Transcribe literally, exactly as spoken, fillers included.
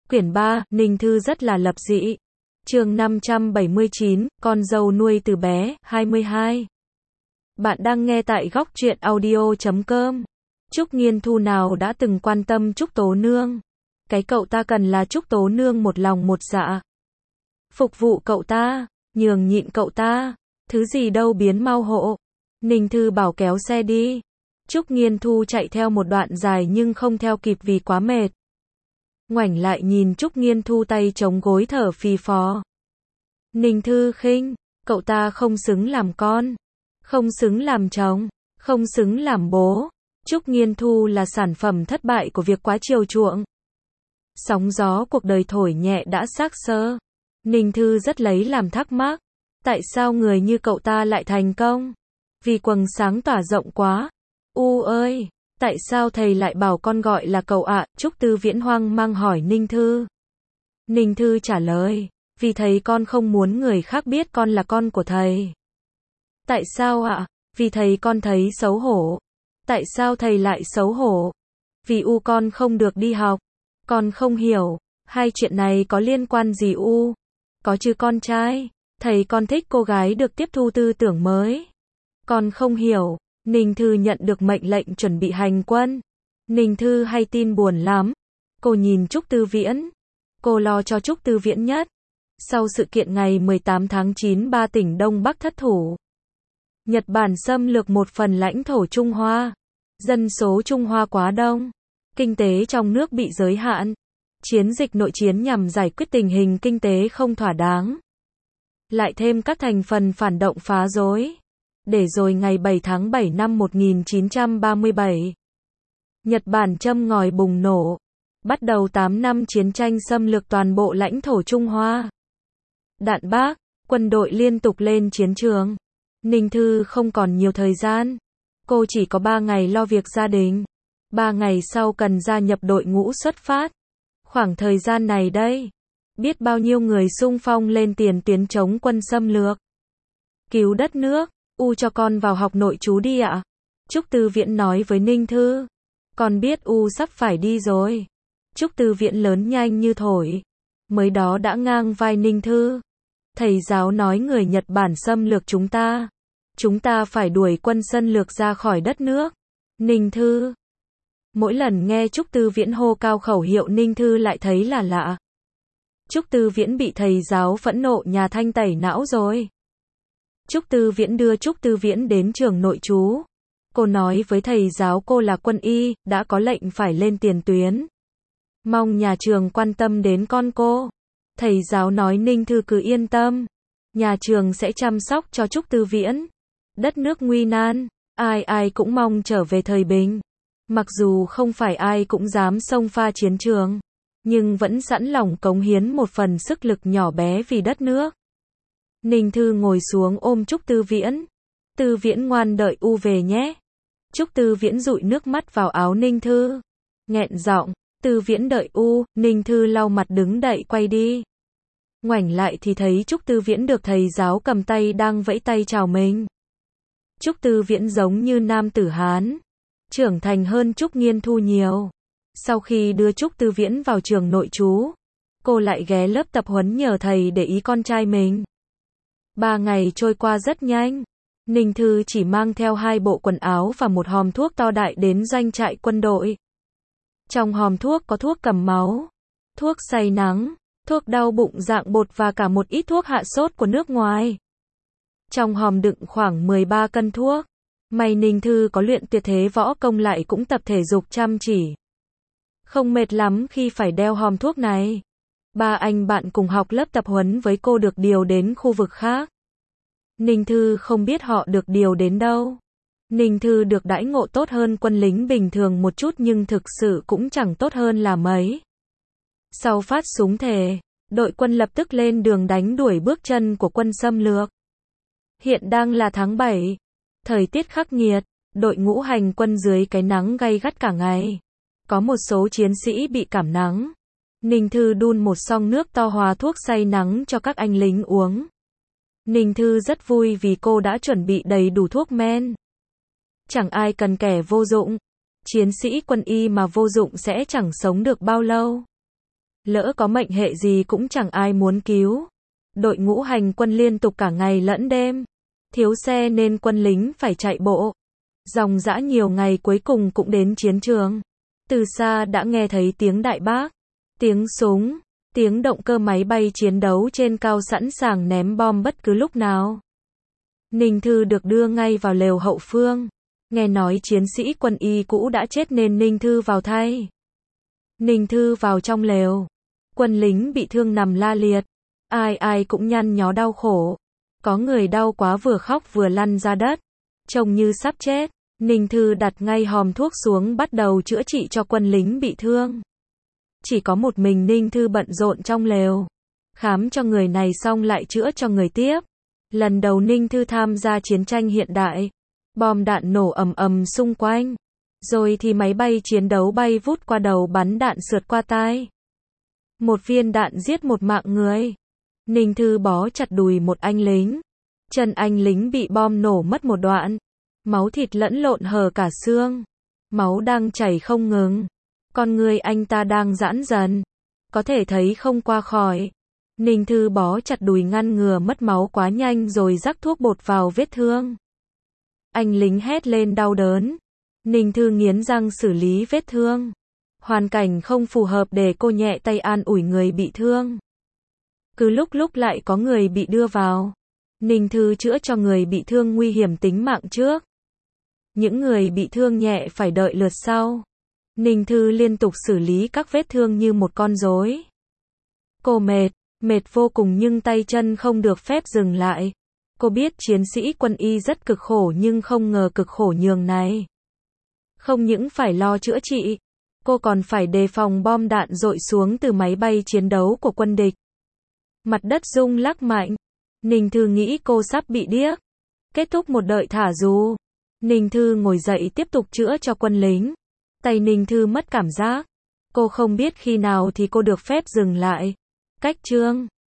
Quyển ba, Ninh Thư rất là lập dị. Chương năm trăm bảy mươi chín, con dâu nuôi từ bé, hai mươi hai. Bạn đang nghe tại góc truyện audio chấm com. Trúc Nghiên Thu nào đã từng quan tâm Trúc Tố Nương. Cái cậu ta cần là Trúc Tố Nương một lòng một dạ. Phục vụ cậu ta, nhường nhịn cậu ta, thứ gì đâu biến mau hộ. Ninh Thư bảo kéo xe đi. Trúc Nghiên Thu chạy theo một đoạn dài nhưng không theo kịp vì quá mệt. Ngoảnh lại nhìn Trúc Nghiên Thu tay chống gối thở phì phò. Ninh Thư khinh, cậu ta không xứng làm con, không xứng làm chồng, không xứng làm bố. Trúc Nghiên Thu là sản phẩm thất bại của việc quá chiều chuộng. Sóng gió cuộc đời thổi nhẹ đã xác xơ. Ninh Thư rất lấy làm thắc mắc. Tại sao người như cậu ta lại thành công? Vì quầng sáng tỏa rộng quá. U ơi! Tại sao thầy lại bảo con gọi là cậu ạ? Trúc Tư Viễn hoang mang hỏi Ninh Thư. Ninh Thư trả lời, vì thầy con không muốn người khác biết con là con của thầy. Tại sao ạ? Vì thầy con thấy xấu hổ. Tại sao thầy lại xấu hổ? Vì U con không được đi học. Con không hiểu, hai chuyện này có liên quan gì U? Có chứ con trai, thầy con thích cô gái được tiếp thu tư tưởng mới. Con không hiểu. Ninh Thư nhận được mệnh lệnh chuẩn bị hành quân. Ninh Thư hay tin buồn lắm. Cô nhìn Trúc Tư Viễn. Cô lo cho Trúc Tư Viễn nhất. Sau sự kiện ngày mười tám tháng chín ba tỉnh Đông Bắc thất thủ. Nhật Bản xâm lược một phần lãnh thổ Trung Hoa. Dân số Trung Hoa quá đông. Kinh tế trong nước bị giới hạn. Chiến dịch nội chiến nhằm giải quyết tình hình kinh tế không thỏa đáng. Lại thêm các thành phần phản động phá rối. Để rồi ngày bảy tháng bảy năm một nghìn chín trăm ba mươi bảy, Nhật Bản châm ngòi bùng nổ, bắt đầu tám năm chiến tranh xâm lược toàn bộ lãnh thổ Trung Hoa. Đạn bác, quân đội liên tục lên chiến trường. Ninh Thư không còn nhiều thời gian. Cô chỉ có ba ngày lo việc gia đình. Ba ngày sau cần gia nhập đội ngũ xuất phát. Khoảng thời gian này đây, biết bao nhiêu người xung phong lên tiền tuyến chống quân xâm lược. Cứu đất nước. U cho con vào học nội trú đi ạ. Trúc Tư Viễn nói với Ninh Thư. Con biết U sắp phải đi rồi. Trúc Tư Viễn lớn nhanh như thổi. Mới đó đã ngang vai Ninh Thư. Thầy giáo nói người Nhật Bản xâm lược chúng ta. Chúng ta phải đuổi quân xâm lược ra khỏi đất nước. Ninh Thư. Mỗi lần nghe Trúc Tư Viễn hô cao khẩu hiệu Ninh Thư lại thấy là lạ. Trúc Tư Viễn bị thầy giáo phẫn nộ nhà Thanh tẩy não rồi. Trúc Tư Viễn đưa Trúc Tư Viễn đến trường nội trú. Cô nói với thầy giáo cô là quân y, đã có lệnh phải lên tiền tuyến. Mong nhà trường quan tâm đến con cô. Thầy giáo nói Ninh Thư cứ yên tâm. Nhà trường sẽ chăm sóc cho Trúc Tư Viễn. Đất nước nguy nan, ai ai cũng mong trở về thời bình. Mặc dù không phải ai cũng dám xông pha chiến trường, nhưng vẫn sẵn lòng cống hiến một phần sức lực nhỏ bé vì đất nước. Ninh Thư ngồi xuống ôm Trúc Tư Viễn. Tư Viễn ngoan đợi U về nhé. Trúc Tư Viễn dụi nước mắt vào áo Ninh Thư. Nghẹn giọng, Tư Viễn đợi U, Ninh Thư lau mặt đứng dậy quay đi. Ngoảnh lại thì thấy Trúc Tư Viễn được thầy giáo cầm tay đang vẫy tay chào mình. Trúc Tư Viễn giống như nam tử Hán. Trưởng thành hơn Trúc Nghiên Thu nhiều. Sau khi đưa Trúc Tư Viễn vào trường nội trú, cô lại ghé lớp tập huấn nhờ thầy để ý con trai mình. Ba ngày trôi qua rất nhanh. Ninh Thư chỉ mang theo hai bộ quần áo và một hòm thuốc to đại đến doanh trại quân đội. Trong hòm thuốc có thuốc cầm máu, thuốc say nắng, thuốc đau bụng dạng bột và cả một ít thuốc hạ sốt của nước ngoài. Trong hòm đựng khoảng mười ba cân thuốc. May Ninh Thư có luyện tuyệt thế võ công lại cũng tập thể dục chăm chỉ. Không mệt lắm khi phải đeo hòm thuốc này. Ba anh bạn cùng học lớp tập huấn với cô được điều đến khu vực khác. Ninh Thư không biết họ được điều đến đâu. Ninh Thư được đãi ngộ tốt hơn quân lính bình thường một chút nhưng thực sự cũng chẳng tốt hơn là mấy. Sau phát súng thề, đội quân lập tức lên đường đánh đuổi bước chân của quân xâm lược. Hiện đang là tháng bảy. Thời tiết khắc nghiệt, đội ngũ hành quân dưới cái nắng gay gắt cả ngày. Có một số chiến sĩ bị cảm nắng. Ninh Thư đun một xông nước to hòa thuốc say nắng cho các anh lính uống. Ninh Thư rất vui vì cô đã chuẩn bị đầy đủ thuốc men. Chẳng ai cần kẻ vô dụng. Chiến sĩ quân y mà vô dụng sẽ chẳng sống được bao lâu. Lỡ có mệnh hệ gì cũng chẳng ai muốn cứu. Đội ngũ hành quân liên tục cả ngày lẫn đêm. Thiếu xe nên quân lính phải chạy bộ. Dòng dã nhiều ngày cuối cùng cũng đến chiến trường. Từ xa đã nghe thấy tiếng đại bác, tiếng súng, tiếng động cơ máy bay chiến đấu trên cao sẵn sàng ném bom bất cứ lúc nào. Ninh Thư được đưa ngay vào lều hậu phương. Nghe nói chiến sĩ quân y cũ đã chết nên Ninh Thư vào thay. Ninh Thư vào trong lều. Quân lính bị thương nằm la liệt. Ai ai cũng nhăn nhó đau khổ. Có người đau quá vừa khóc vừa lăn ra đất. Trông như sắp chết. Ninh Thư đặt ngay hòm thuốc xuống bắt đầu chữa trị cho quân lính bị thương. Chỉ có một mình Ninh Thư bận rộn trong lều. Khám cho người này xong lại chữa cho người tiếp. Lần đầu Ninh Thư tham gia chiến tranh hiện đại. Bom đạn nổ ầm ầm xung quanh. Rồi thì máy bay chiến đấu bay vút qua đầu bắn đạn sượt qua tai. Một viên đạn giết một mạng người. Ninh Thư bó chặt đùi một anh lính. Chân anh lính bị bom nổ mất một đoạn. Máu thịt lẫn lộn hở cả xương. Máu đang chảy không ngừng. Con người anh ta đang giãn dần. Có thể thấy không qua khỏi. Ninh Thư bó chặt đùi ngăn ngừa mất máu quá nhanh rồi rắc thuốc bột vào vết thương. Anh lính hét lên đau đớn. Ninh Thư nghiến răng xử lý vết thương. Hoàn cảnh không phù hợp để cô nhẹ tay an ủi người bị thương. Cứ lúc lúc lại có người bị đưa vào. Ninh Thư chữa cho người bị thương nguy hiểm tính mạng trước. Những người bị thương nhẹ phải đợi lượt sau. Ninh Thư liên tục xử lý các vết thương như một con rối. Cô mệt, mệt vô cùng nhưng tay chân không được phép dừng lại. Cô biết chiến sĩ quân y rất cực khổ nhưng không ngờ cực khổ nhường này. Không những phải lo chữa trị, cô còn phải đề phòng bom đạn dội xuống từ máy bay chiến đấu của quân địch. Mặt đất rung lắc mạnh. Ninh Thư nghĩ cô sắp bị điếc. Kết thúc một đợt thả dù. Ninh Thư ngồi dậy tiếp tục chữa cho quân lính. Tay Ninh Thư mất cảm giác. Cô không biết khi nào thì cô được phép dừng lại. Cách chương